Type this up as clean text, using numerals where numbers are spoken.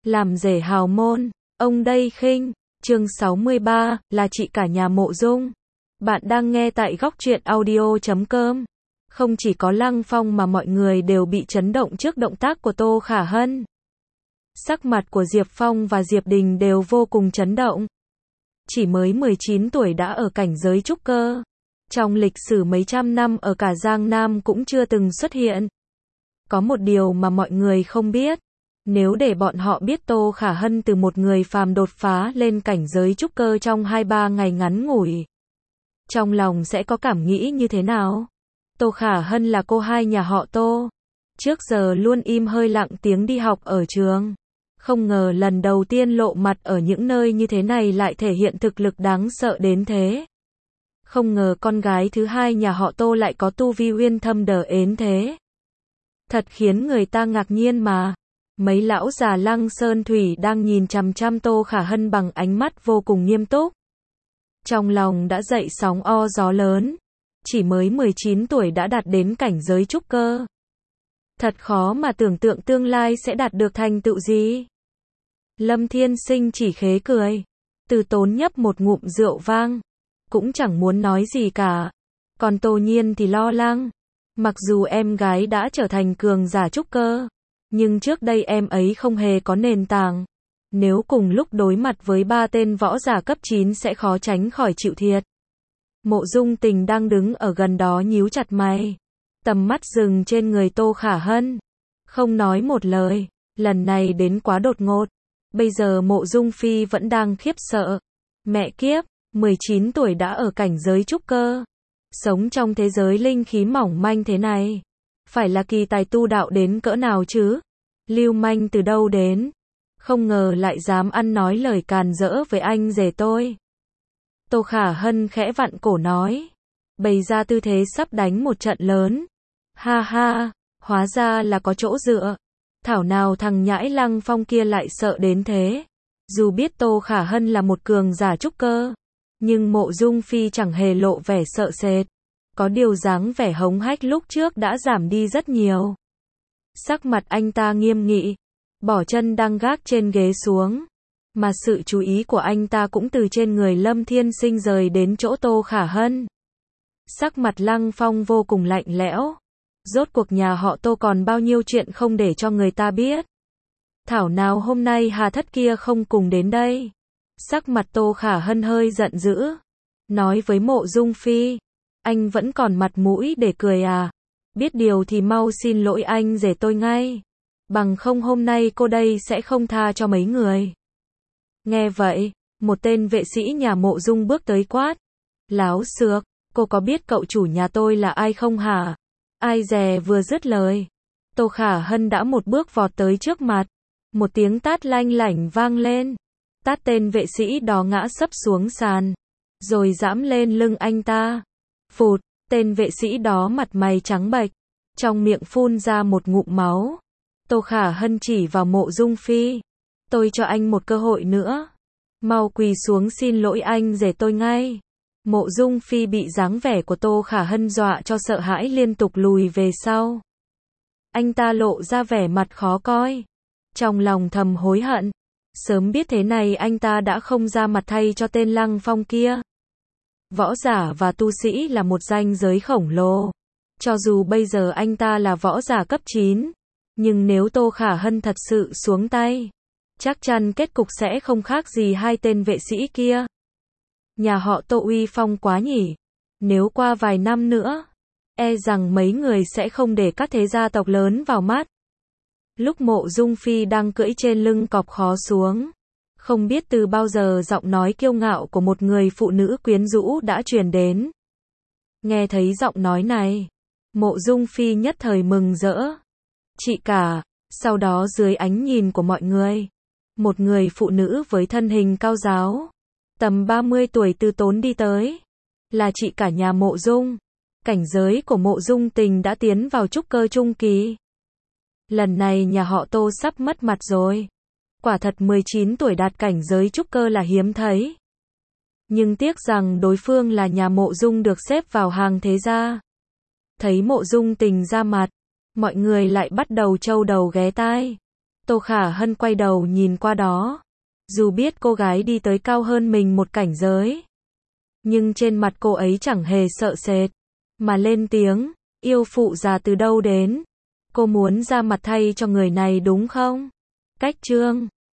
làm rể hào môn, ông đây khinh, chương 63, là chị cả nhà Mộ Dung. Bạn đang nghe tại góc truyện audio.com. Không chỉ có Lăng Phong mà mọi người đều bị chấn động trước động tác của Tô Khả Hân. Sắc mặt của Diệp Phong và Diệp Đình đều vô cùng chấn động. Chỉ mới 19 tuổi đã ở cảnh giới trúc cơ. Trong lịch sử mấy trăm năm ở cả Giang Nam cũng chưa từng xuất hiện. Có một điều mà mọi người không biết. Nếu để bọn họ biết Tô Khả Hân từ một người phàm đột phá lên cảnh giới trúc cơ trong 2-3 ngày ngắn ngủi, trong lòng sẽ có cảm nghĩ như thế nào? Tô Khả Hân là cô hai nhà họ Tô. Trước giờ luôn im hơi lặng tiếng đi học ở trường. Không ngờ lần đầu tiên lộ mặt ở những nơi như thế này lại thể hiện thực lực đáng sợ đến thế. Không ngờ con gái thứ hai nhà họ Tô lại có tu vi uyên thâm đờ ến thế. Thật khiến người ta ngạc nhiên mà. Mấy lão già Lăng Sơn Thủy đang nhìn chằm chằm Tô Khả Hân bằng ánh mắt vô cùng nghiêm túc. Trong lòng đã dậy sóng o gió lớn. Chỉ mới 19 tuổi đã đạt đến cảnh giới trúc cơ. Thật khó mà tưởng tượng tương lai sẽ đạt được thành tựu gì. Lâm Thiên Sinh chỉ khế cười. Từ Tốn nhấp một ngụm rượu vang. Cũng chẳng muốn nói gì cả. Còn Tô Nhiên thì lo lắng. Mặc dù em gái đã trở thành cường giả trúc cơ, nhưng trước đây em ấy không hề có nền tảng. Nếu cùng lúc đối mặt với 3 tên võ giả cấp 9 sẽ khó tránh khỏi chịu thiệt. Mộ Dung Tình đang đứng ở gần đó nhíu chặt mày. Tầm mắt dừng trên người Tô Khả Hân. Không nói một lời. Lần này đến quá đột ngột. Bây giờ Mộ Dung Phi vẫn đang khiếp sợ. Mẹ kiếp, 19 tuổi đã ở cảnh giới trúc cơ. Sống trong thế giới linh khí mỏng manh thế này. Phải là kỳ tài tu đạo đến cỡ nào chứ? Lưu manh từ đâu đến? Không ngờ lại dám ăn nói lời càn rỡ với anh rể tôi. Tô Khả Hân khẽ vặn cổ nói. Bày ra tư thế sắp đánh một trận lớn. Ha ha, hóa ra là có chỗ dựa. Thảo nào thằng nhãi Lăng Phong kia lại sợ đến thế. Dù biết Tô Khả Hân là một cường giả trúc cơ, nhưng Mộ Dung Phi chẳng hề lộ vẻ sợ sệt. Có điều dáng vẻ hống hách lúc trước đã giảm đi rất nhiều. Sắc mặt anh ta nghiêm nghị, bỏ chân đang gác trên ghế xuống. Mà sự chú ý của anh ta cũng từ trên người Lâm Thiên Sinh rời đến chỗ Tô Khả Hân. Sắc mặt Lăng Phong vô cùng lạnh lẽo. Rốt cuộc nhà họ Tô còn bao nhiêu chuyện không để cho người ta biết. Thảo nào hôm nay Hà Thất kia không cùng đến đây. Sắc mặt Tô Khả Hân hơi giận dữ. Nói với Mộ Dung Phi. Anh vẫn còn mặt mũi để cười à? Biết điều thì mau xin lỗi anh rể tôi ngay. Bằng không hôm nay cô đây sẽ không tha cho mấy người. Nghe vậy, một tên vệ sĩ nhà Mộ Dung bước tới quát. Láo xược, cô có biết cậu chủ nhà tôi là ai không hả? Ai dè vừa dứt lời. Tô Khả Hân đã một bước vọt tới trước mặt. Một tiếng tát lanh lảnh vang lên. Tát tên vệ sĩ đó ngã sấp xuống sàn. Rồi giẫm lên lưng anh ta. Phụt, tên vệ sĩ đó mặt mày trắng bệch. Trong miệng phun ra một ngụm máu. Tô Khả Hân chỉ vào Mộ Dung Phi. Tôi cho anh một cơ hội nữa. Mau quỳ xuống xin lỗi anh rể tôi ngay. Mộ Dung Phi bị dáng vẻ của Tô Khả Hân dọa cho sợ hãi liên tục lùi về sau. Anh ta lộ ra vẻ mặt khó coi. Trong lòng thầm hối hận. Sớm biết thế này anh ta đã không ra mặt thay cho tên Lăng Phong kia. Võ giả và tu sĩ là một ranh giới khổng lồ. Cho dù bây giờ anh ta là võ giả cấp 9, nhưng nếu Tô Khả Hân thật sự xuống tay, chắc chắn kết cục sẽ không khác gì hai tên vệ sĩ kia. Nhà họ Tô uy phong quá nhỉ. Nếu qua vài năm nữa, e rằng mấy người sẽ không để các thế gia tộc lớn vào mắt. Lúc Mộ Dung Phi đang cưỡi trên lưng cọp khó xuống, không biết từ bao giờ giọng nói kiêu ngạo của một người phụ nữ quyến rũ đã truyền đến. Nghe thấy giọng nói này, Mộ Dung Phi nhất thời mừng rỡ. Chị cả, sau đó dưới ánh nhìn của mọi người, một người phụ nữ với thân hình cao ráo, tầm 30 tuổi từ Tốn đi tới. Là chị cả nhà Mộ Dung. Cảnh giới của Mộ Dung Tình đã tiến vào trúc cơ trung kỳ. Lần này nhà họ Tô sắp mất mặt rồi. Quả thật 19 tuổi đạt cảnh giới trúc cơ là hiếm thấy. Nhưng tiếc rằng đối phương là nhà Mộ Dung được xếp vào hàng thế gia. Thấy Mộ Dung Tình ra mặt, mọi người lại bắt đầu trâu đầu ghé tai. Tô Khả Hân quay đầu nhìn qua đó. Dù biết cô gái đi tới cao hơn mình một cảnh giới, nhưng trên mặt cô ấy chẳng hề sợ sệt, mà lên tiếng, yêu phụ già từ đâu đến? Cô muốn ra mặt thay cho người này đúng không? Cách chương